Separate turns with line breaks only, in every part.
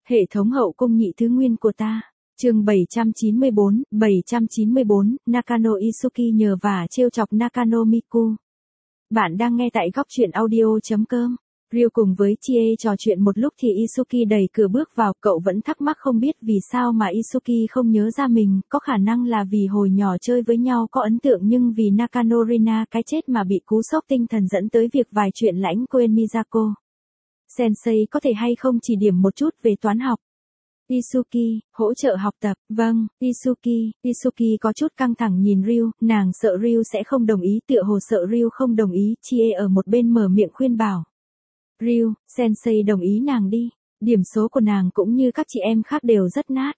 Hệ thống hậu cung nhị thứ nguyên của ta. Chương 794, Nakano Isuki nhờ vả trêu chọc Nakano Miku. Bạn đang nghe tại góc truyện audio.com. Ryu cùng với Chie trò chuyện một lúc thì Isuki đẩy cửa bước vào, cậu vẫn thắc mắc không biết vì sao mà Isuki không nhớ ra mình, có khả năng là vì hồi nhỏ chơi với nhau có ấn tượng nhưng vì Nakano Rina cái chết mà bị cú sốc tinh thần dẫn tới việc vài chuyện lãng quên Misako. Sensei có thể hay không chỉ điểm một chút về toán học? Isuki, hỗ trợ học tập, vâng, Isuki có chút căng thẳng nhìn Ryu, nàng sợ Ryu sẽ không đồng ý, tựa hồ sợ Ryu không đồng ý, Chie ở một bên mở miệng khuyên bảo. Ryu, Sensei đồng ý nàng đi, điểm số của nàng cũng như các chị em khác đều rất nát.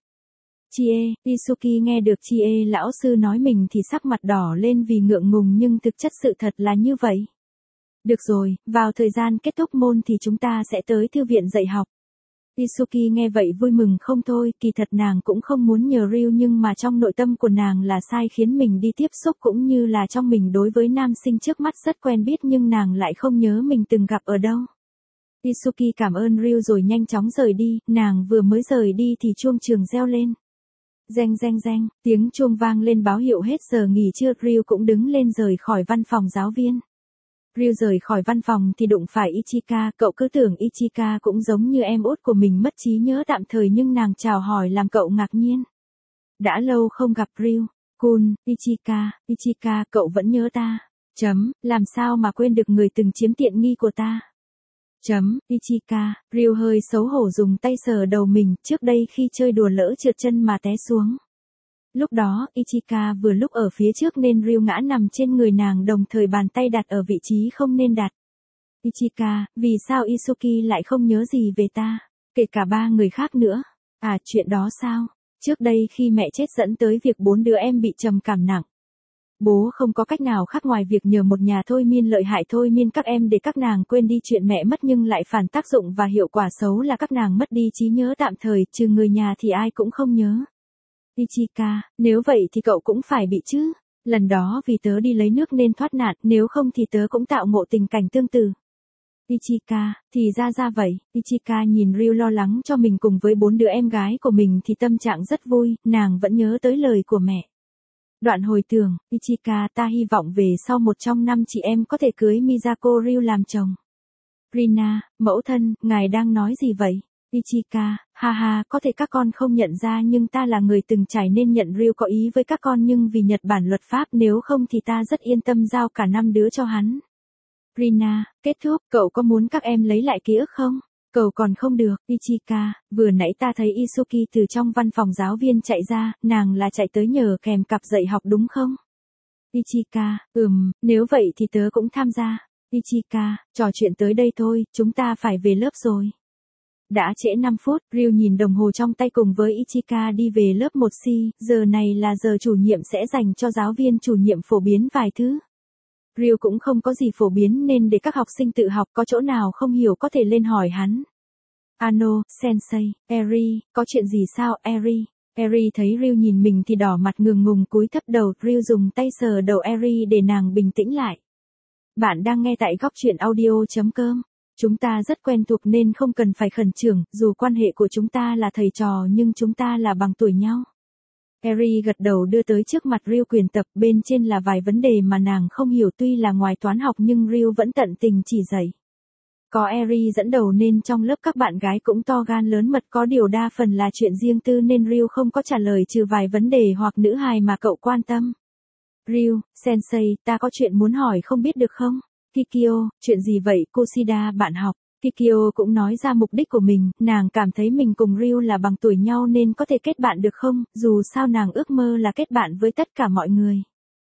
Isuki nghe được Chie lão sư nói mình thì sắc mặt đỏ lên vì ngượng ngùng nhưng thực chất sự thật là như vậy. Được rồi, vào thời gian kết thúc môn thì chúng ta sẽ tới thư viện dạy học. Isuki nghe vậy vui mừng không thôi, kỳ thật nàng cũng không muốn nhờ Ryu nhưng mà trong nội tâm của nàng là sai khiến mình đi tiếp xúc cũng như là trong mình đối với nam sinh trước mắt rất quen biết nhưng nàng lại không nhớ mình từng gặp ở đâu. Isuki cảm ơn Ryu rồi nhanh chóng rời đi, nàng vừa mới rời đi thì chuông trường reo lên. Reng reng reng, tiếng chuông vang lên báo hiệu hết giờ nghỉ trưa, Ryu cũng đứng lên rời khỏi văn phòng giáo viên. Ryu rời khỏi văn phòng thì đụng phải Ichika, cậu cứ tưởng Ichika cũng giống như em út của mình mất trí nhớ tạm thời nhưng nàng chào hỏi làm cậu ngạc nhiên. Đã lâu không gặp Ryu. Kun, Ichika, cậu vẫn nhớ ta. Làm sao mà quên được người từng chiếm tiện nghi của ta. Ichika, Ryu hơi xấu hổ dùng tay sờ đầu mình, trước đây khi chơi đùa lỡ trượt chân mà té xuống. Lúc đó, Ichika vừa lúc ở phía trước nên Ryu ngã nằm trên người nàng đồng thời bàn tay đặt ở vị trí không nên đặt. Ichika, vì sao Isuki lại không nhớ gì về ta? Kể cả ba người khác nữa. À, chuyện đó sao? Trước đây khi mẹ chết dẫn tới việc 4 đứa em bị trầm cảm nặng. Bố không có cách nào khác ngoài việc nhờ một nhà thôi miên lợi hại thôi miên các em để các nàng quên đi chuyện mẹ mất nhưng lại phản tác dụng và hiệu quả xấu là các nàng mất đi trí nhớ tạm thời, trừ người nhà thì ai cũng không nhớ. Ichika, nếu vậy thì cậu cũng phải bị chứ. Lần đó vì tớ đi lấy nước nên thoát nạn, nếu không thì tớ cũng tạo ngộ tình cảnh tương tự. Ichika, thì ra vậy. Ichika nhìn Ryu lo lắng cho mình cùng với 4 đứa em gái của mình thì tâm trạng rất vui, nàng vẫn nhớ tới lời của mẹ. Đoạn hồi tưởng, Ichika, ta hy vọng về sau một trong 5 chị em có thể cưới Misako Ryu làm chồng. Rina, mẫu thân, ngài đang nói gì vậy? Ichika, ha, có thể các con không nhận ra nhưng ta là người từng trải nên nhận Ryu có ý với các con nhưng vì Nhật Bản luật pháp nếu không thì ta rất yên tâm giao cả 5 đứa cho hắn. Rina, kết thúc, cậu có muốn các em lấy lại ký ức không? Cậu còn không được, Ichika, vừa nãy ta thấy Isuki từ trong văn phòng giáo viên chạy ra, nàng là chạy tới nhờ kèm cặp dạy học đúng không? Ichika, nếu vậy thì tớ cũng tham gia. Ichika, trò chuyện tới đây thôi, chúng ta phải về lớp rồi. Đã trễ 5 phút, Ryu nhìn đồng hồ trong tay cùng với Ichika đi về lớp 1C, giờ này là giờ chủ nhiệm sẽ dành cho giáo viên chủ nhiệm phổ biến vài thứ. Ryu cũng không có gì phổ biến nên để các học sinh tự học, có chỗ nào không hiểu có thể lên hỏi hắn. Ano, Sensei, Eri, có chuyện gì sao Eri? Eri thấy Ryu nhìn mình thì đỏ mặt ngượng ngùng cúi thấp đầu, Ryu dùng tay sờ đầu Eri để nàng bình tĩnh lại. Bạn đang nghe tại góc truyện audio.com. Chúng ta rất quen thuộc nên không cần phải khẩn trương, dù quan hệ của chúng ta là thầy trò nhưng chúng ta là bằng tuổi nhau. Eri gật đầu đưa tới trước mặt Ryu quyển tập, bên trên là vài vấn đề mà nàng không hiểu tuy là ngoài toán học nhưng Ryu vẫn tận tình chỉ dạy. Có Eri dẫn đầu nên trong lớp các bạn gái cũng to gan lớn mật, có điều đa phần là chuyện riêng tư nên Ryu không có trả lời trừ vài vấn đề hoặc nữ hài mà cậu quan tâm. Ryu, Sensei, ta có chuyện muốn hỏi không biết được không? Kikyo, chuyện gì vậy Kushida bạn học? Kikyo cũng nói ra mục đích của mình, nàng cảm thấy mình cùng Ryu là bằng tuổi nhau nên có thể kết bạn được không, dù sao nàng ước mơ là kết bạn với tất cả mọi người.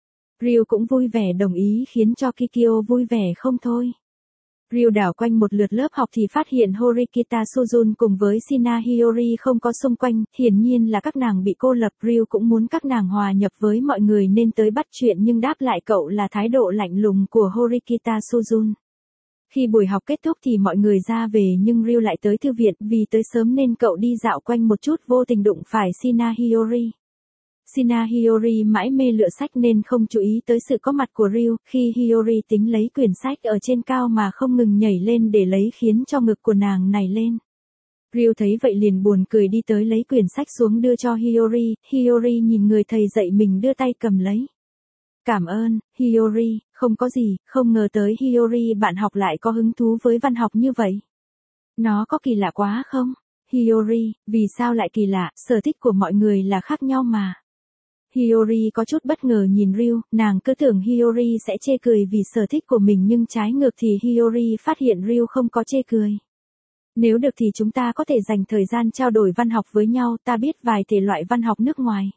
Ryu cũng vui vẻ đồng ý khiến cho Kikyo vui vẻ không thôi. Ryu đảo quanh một lượt lớp học thì phát hiện Horikita Suzun cùng với Shina Hiyori không có xung quanh, hiển nhiên là các nàng bị cô lập. Ryu cũng muốn các nàng hòa nhập với mọi người nên tới bắt chuyện nhưng đáp lại cậu là thái độ lạnh lùng của Horikita Suzun. Khi buổi học kết thúc thì mọi người ra về nhưng Ryu lại tới thư viện, vì tới sớm nên cậu đi dạo quanh một chút vô tình đụng phải Shina Hiyori. Shina Hiyori mãi mê lựa sách nên không chú ý tới sự có mặt của Ryu, khi Hiyori tính lấy quyển sách ở trên cao mà không ngừng nhảy lên để lấy khiến cho ngực của nàng nảy lên. Ryu thấy vậy liền buồn cười đi tới lấy quyển sách xuống đưa cho Hiyori, Hiyori nhìn người thầy dạy mình đưa tay cầm lấy. Cảm ơn, Hiyori, không có gì, không ngờ tới Hiyori bạn học lại có hứng thú với văn học như vậy. Nó có kỳ lạ quá không? Hiyori, vì sao lại kỳ lạ, sở thích của mọi người là khác nhau mà. Hiyori có chút bất ngờ nhìn Ryu, nàng cứ tưởng Hiyori sẽ chê cười vì sở thích của mình nhưng trái ngược thì Hiyori phát hiện Ryu không có chê cười. Nếu được thì chúng ta có thể dành thời gian trao đổi văn học với nhau, ta biết vài thể loại văn học nước ngoài.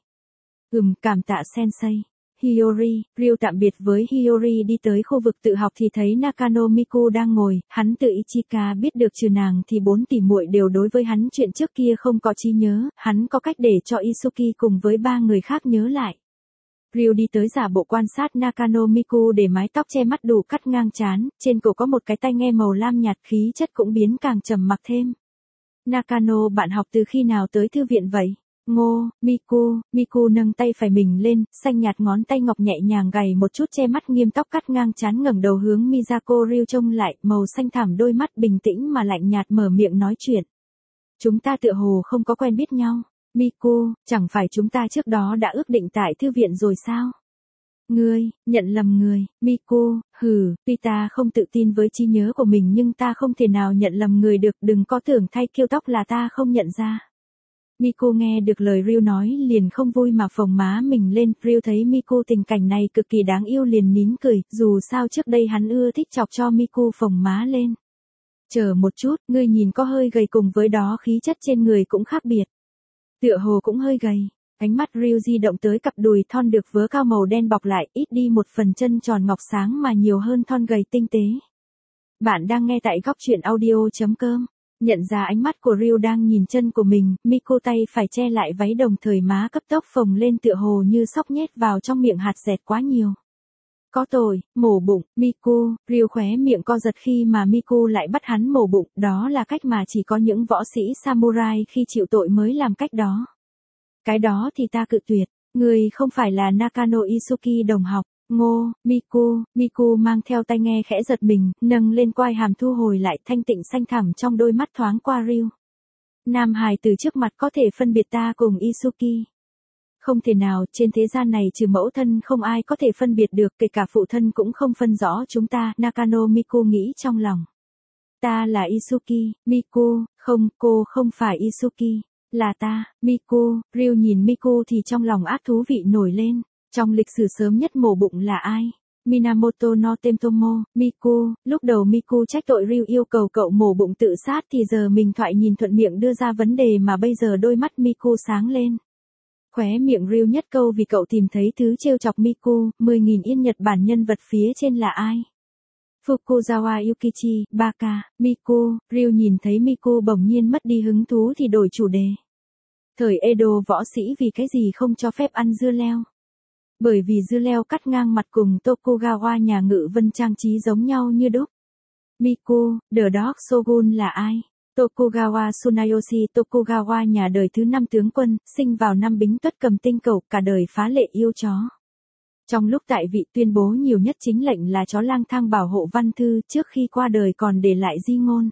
Cảm tạ sensei. Hiyori, Ryu tạm biệt với Hiyori đi tới khu vực tự học thì thấy Nakano Miku đang ngồi, hắn từ Ichika biết được trừ nàng thì 4 tỷ muội đều đối với hắn chuyện trước kia không có trí nhớ, hắn có cách để cho Isuki cùng với 3 người khác nhớ lại. Ryu đi tới giả bộ quan sát Nakano Miku để mái tóc che mắt đủ cắt ngang trán, trên cổ có một cái tai nghe màu lam nhạt khí chất cũng biến càng trầm mặc thêm. Nakano bạn học từ khi nào tới thư viện vậy? Ngô, Miku nâng tay phải mình lên, xanh nhạt ngón tay ngọc nhẹ nhàng gảy một chút che mắt nghiêm tóc cắt ngang trán ngẩng đầu hướng Miyako Ryu trông lại, màu xanh thẳm đôi mắt bình tĩnh mà lạnh nhạt mở miệng nói chuyện. Chúng ta tựa hồ không có quen biết nhau. Miku, chẳng phải chúng ta trước đó đã ước định tại thư viện rồi sao? Ngươi, nhận lầm người, Miku, tuy ta không tự tin với trí nhớ của mình nhưng ta không thể nào nhận lầm người được, đừng có tưởng thay kêu tóc là ta không nhận ra. Miku nghe được lời Ryu nói liền không vui mà phồng má mình lên, Ryu thấy Miku tình cảnh này cực kỳ đáng yêu liền nín cười, dù sao trước đây hắn ưa thích chọc cho Miku phồng má lên. Chờ một chút, ngươi nhìn có hơi gầy cùng với đó khí chất trên người cũng khác biệt. Tựa hồ cũng hơi gầy. Ánh mắt Ryu di động tới cặp đùi thon được vớ cao màu đen bọc lại, ít đi một phần chân tròn ngọc sáng mà nhiều hơn thon gầy tinh tế. Bạn đang nghe tại góc truyện audio.com. Nhận ra ánh mắt của Ryu đang nhìn chân của mình, Miku tay phải che lại váy đồng thời má cấp tốc phồng lên tựa hồ như sóc nhét vào trong miệng hạt dẹt quá nhiều. Có tội, mổ bụng, Miku, Ryu khóe miệng co giật khi mà Miku lại bắt hắn mổ bụng, đó là cách mà chỉ có những võ sĩ samurai khi chịu tội mới làm cách đó. Cái đó thì ta cự tuyệt, người không phải là Nakano Isuki đồng học. Ngô, Miku mang theo tai nghe khẽ giật mình, nâng lên quai hàm thu hồi lại thanh tịnh xanh thẳm trong đôi mắt thoáng qua Ryu. Nam hài từ trước mặt có thể phân biệt ta cùng Isuki. Không thể nào, trên thế gian này trừ mẫu thân không ai có thể phân biệt được, kể cả phụ thân cũng không phân rõ chúng ta, Nakano Miku nghĩ trong lòng. Ta là Isuki, Miku, không, cô không phải Isuki, là ta, Miku, Ryu nhìn Miku thì trong lòng ác thú vị nổi lên. Trong lịch sử sớm nhất mổ bụng là ai? Minamoto no Temtomo, Miku, lúc đầu Miku trách tội Ryu yêu cầu cậu mổ bụng tự sát thì giờ mình thoại nhìn thuận miệng đưa ra vấn đề mà bây giờ đôi mắt Miku sáng lên. Khóe miệng Ryu nhất câu vì cậu tìm thấy thứ trêu chọc Miku, 10.000 yên Nhật Bản nhân vật phía trên là ai? Fukuzawa Yukichi, Baka, Miku, Ryu nhìn thấy Miku bỗng nhiên mất đi hứng thú thì đổi chủ đề. Thời Edo võ sĩ vì cái gì không cho phép ăn dưa leo? Bởi vì dưa leo cắt ngang mặt cùng Tokugawa nhà Ngự Vân trang trí giống nhau như đúc. Miku, The Dog Shogun là ai? Tokugawa Tsunayoshi Tokugawa nhà đời thứ 5 tướng quân, sinh vào năm Bính Tuất cầm tinh cầu, cả đời phá lệ yêu chó. Trong lúc tại vị tuyên bố nhiều nhất chính lệnh là chó lang thang bảo hộ văn thư, trước khi qua đời còn để lại di ngôn.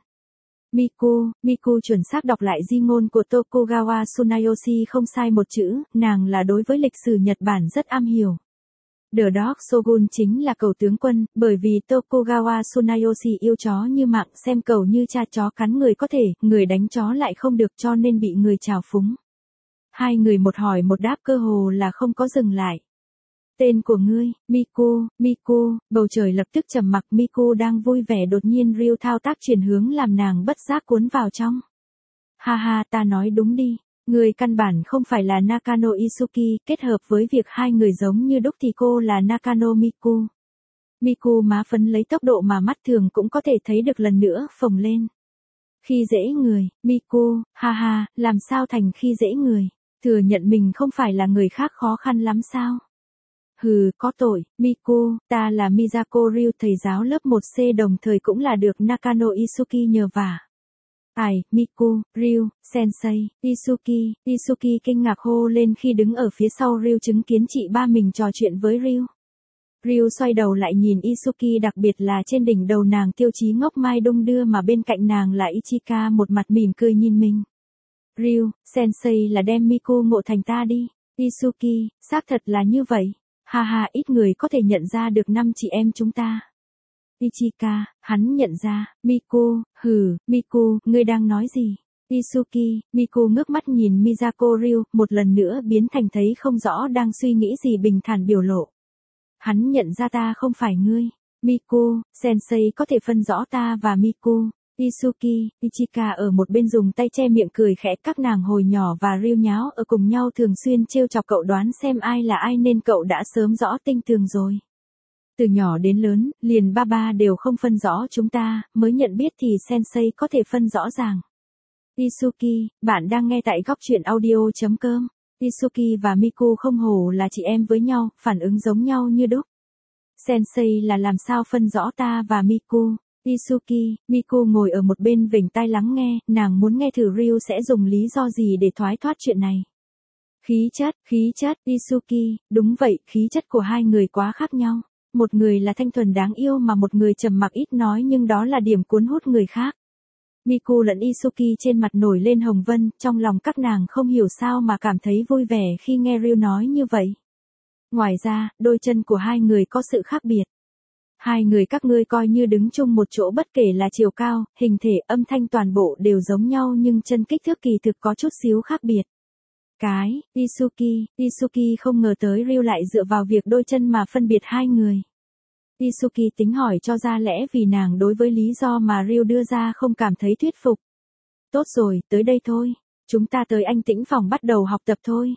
Miku chuẩn xác đọc lại di ngôn của Tokugawa Tsunayoshi không sai một chữ, nàng là đối với lịch sử Nhật Bản rất am hiểu. The Dog Shogun chính là cẩu tướng quân, bởi vì Tokugawa Tsunayoshi yêu chó như mạng, xem cẩu như cha chó cắn người có thể, người đánh chó lại không được cho nên bị người trào phúng. Hai người một hỏi một đáp cơ hồ là không có dừng lại. Tên của ngươi, Miku, bầu trời lập tức trầm mặc, Miku đang vui vẻ đột nhiên Ryu thao tác chuyển hướng làm nàng bất giác cuốn vào trong. Ha, ta nói đúng đi, người căn bản không phải là Nakano Isuki, kết hợp với việc hai người giống như đúc thì cô là Nakano Miku. Miku má phấn lấy tốc độ mà mắt thường cũng có thể thấy được lần nữa phồng lên. Khi dễ người, Miku, ha, làm sao thành khi dễ người, thừa nhận mình không phải là người khác khó khăn lắm sao? Có tội, Miku, ta là Miyako Ryu, thầy giáo lớp 1C đồng thời cũng là được Nakano Isuki nhờ vả. Miku, Ryu, sensei, Isuki kinh ngạc hô lên khi đứng ở phía sau Ryu chứng kiến chị ba mình trò chuyện với Ryu. Ryu xoay đầu lại nhìn Isuki, đặc biệt là trên đỉnh đầu nàng tiêu chí ngốc mai đung đưa mà bên cạnh nàng là Ichika một mặt mỉm cười nhìn mình. Ryu, sensei là đem Miku ngộ thành ta đi. Isuki, xác thật là như vậy. Ha ha, ít người có thể nhận ra được 5 chị em chúng ta. Ichika, hắn nhận ra. Miku, Miku, ngươi đang nói gì? Isuki, Miku ngước mắt nhìn Miyako Ryu, một lần nữa biến thành thấy không rõ đang suy nghĩ gì bình thản biểu lộ. Hắn nhận ra ta không phải ngươi. Miku, sensei có thể phân rõ ta và Miku. Isuki, Ichika ở một bên dùng tay che miệng cười khẽ, các nàng hồi nhỏ và Ryu nháo ở cùng nhau thường xuyên trêu chọc cậu đoán xem ai là ai nên cậu đã sớm rõ tinh tường rồi. Từ nhỏ đến lớn, liền ba đều không phân rõ chúng ta, mới nhận biết thì sensei có thể phân rõ ràng. Isuki, bạn đang nghe tại góc truyện audio.com. Isuki và Miku không hổ là chị em với nhau, phản ứng giống nhau như đúc. Sensei là làm sao phân rõ ta và Miku? Isuki, Miku ngồi ở một bên vểnh tai lắng nghe, nàng muốn nghe thử Ryu sẽ dùng lý do gì để thoái thoát chuyện này. Khí chất, Isuki, đúng vậy, khí chất của hai người quá khác nhau. Một người là thanh thuần đáng yêu mà một người trầm mặc ít nói, nhưng đó là điểm cuốn hút người khác. Miku lẫn Isuki trên mặt nổi lên hồng vân, trong lòng các nàng không hiểu sao mà cảm thấy vui vẻ khi nghe Ryu nói như vậy. Ngoài ra, đôi chân của hai người có sự khác biệt. Hai người các ngươi coi như đứng chung một chỗ, bất kể là chiều cao, hình thể, âm thanh toàn bộ đều giống nhau, nhưng chân kích thước kỳ thực có chút xíu khác biệt. Isuki không ngờ tới Ryu lại dựa vào việc đôi chân mà phân biệt hai người. Isuki tính hỏi cho ra lẽ vì nàng đối với lý do mà Ryu đưa ra không cảm thấy thuyết phục. Tốt rồi, tới đây thôi. Chúng ta tới anh tĩnh phòng bắt đầu học tập thôi.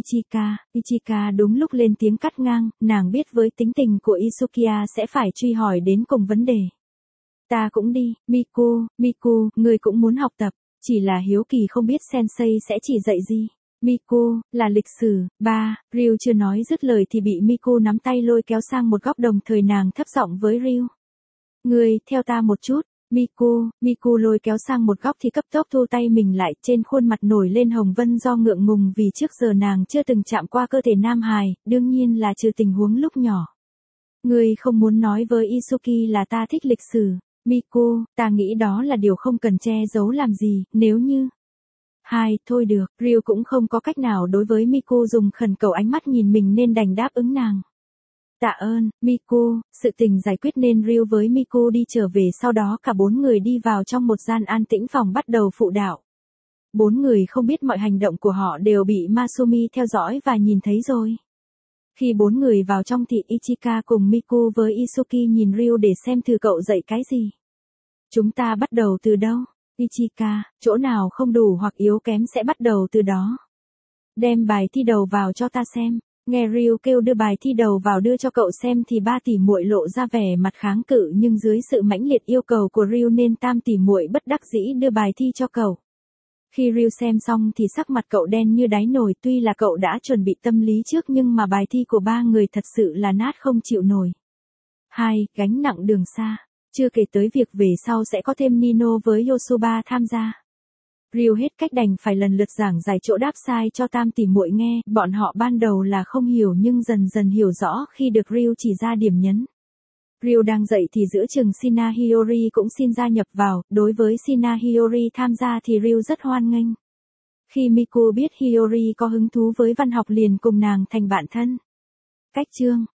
Ichika đúng lúc lên tiếng cắt ngang, nàng biết với tính tình của Isukiya sẽ phải truy hỏi đến cùng vấn đề. Ta cũng đi, Miku, ngươi cũng muốn học tập, chỉ là hiếu kỳ không biết sensei sẽ chỉ dạy gì. Miku, là lịch sử, Ryu chưa nói dứt lời thì bị Miku nắm tay lôi kéo sang một góc, đồng thời nàng thấp giọng với Ryu. Ngươi, theo ta một chút. Miku lôi kéo sang một góc thì cấp tốc thu tay mình lại, trên khuôn mặt nổi lên hồng vân do ngượng ngùng vì trước giờ nàng chưa từng chạm qua cơ thể nam hài, đương nhiên là trừ tình huống lúc nhỏ. Ngươi không muốn nói với Isuki là ta thích lịch sử, Miku, ta nghĩ đó là điều không cần che giấu làm gì, nếu như... Thôi được, Ryu cũng không có cách nào đối với Miku dùng khẩn cầu ánh mắt nhìn mình nên đành đáp ứng nàng. Tạ ơn, Miku, sự tình giải quyết nên Ryu với Miku đi trở về, sau đó cả bốn người đi vào trong một gian an tĩnh phòng bắt đầu phụ đạo. Bốn người không biết mọi hành động của họ đều bị Masumi theo dõi và nhìn thấy rồi. Khi bốn người vào trong thì Ichika cùng Miku với Isuki nhìn Ryu để xem thử cậu dạy cái gì. Chúng ta bắt đầu từ đâu? Ichika, chỗ nào không đủ hoặc yếu kém sẽ bắt đầu từ đó. Đem bài thi đầu vào cho ta xem. Nghe Ryu kêu đưa bài thi đầu vào đưa cho cậu xem thì ba tỷ muội lộ ra vẻ mặt kháng cự, nhưng dưới sự mãnh liệt yêu cầu của Ryu nên tam tỷ muội bất đắc dĩ đưa bài thi cho cậu. Khi Ryu xem xong thì sắc mặt cậu đen như đáy nồi, tuy là cậu đã chuẩn bị tâm lý trước nhưng mà bài thi của ba người thật sự là nát không chịu nổi. Gánh nặng đường xa. Chưa kể tới việc về sau sẽ có thêm Nino với Yosuba tham gia. Ryu hết cách đành phải lần lượt giảng giải chỗ đáp sai cho tam tỷ muội nghe, bọn họ ban đầu là không hiểu nhưng dần dần hiểu rõ khi được Ryu chỉ ra điểm nhấn. Ryu đang dạy thì giữa chừng Shina Hiyori cũng xin gia nhập vào, đối với Shina Hiyori tham gia thì Ryu rất hoan nghênh. Khi Miku biết Hiyori có hứng thú với văn học liền cùng nàng thành bạn thân. Cách chương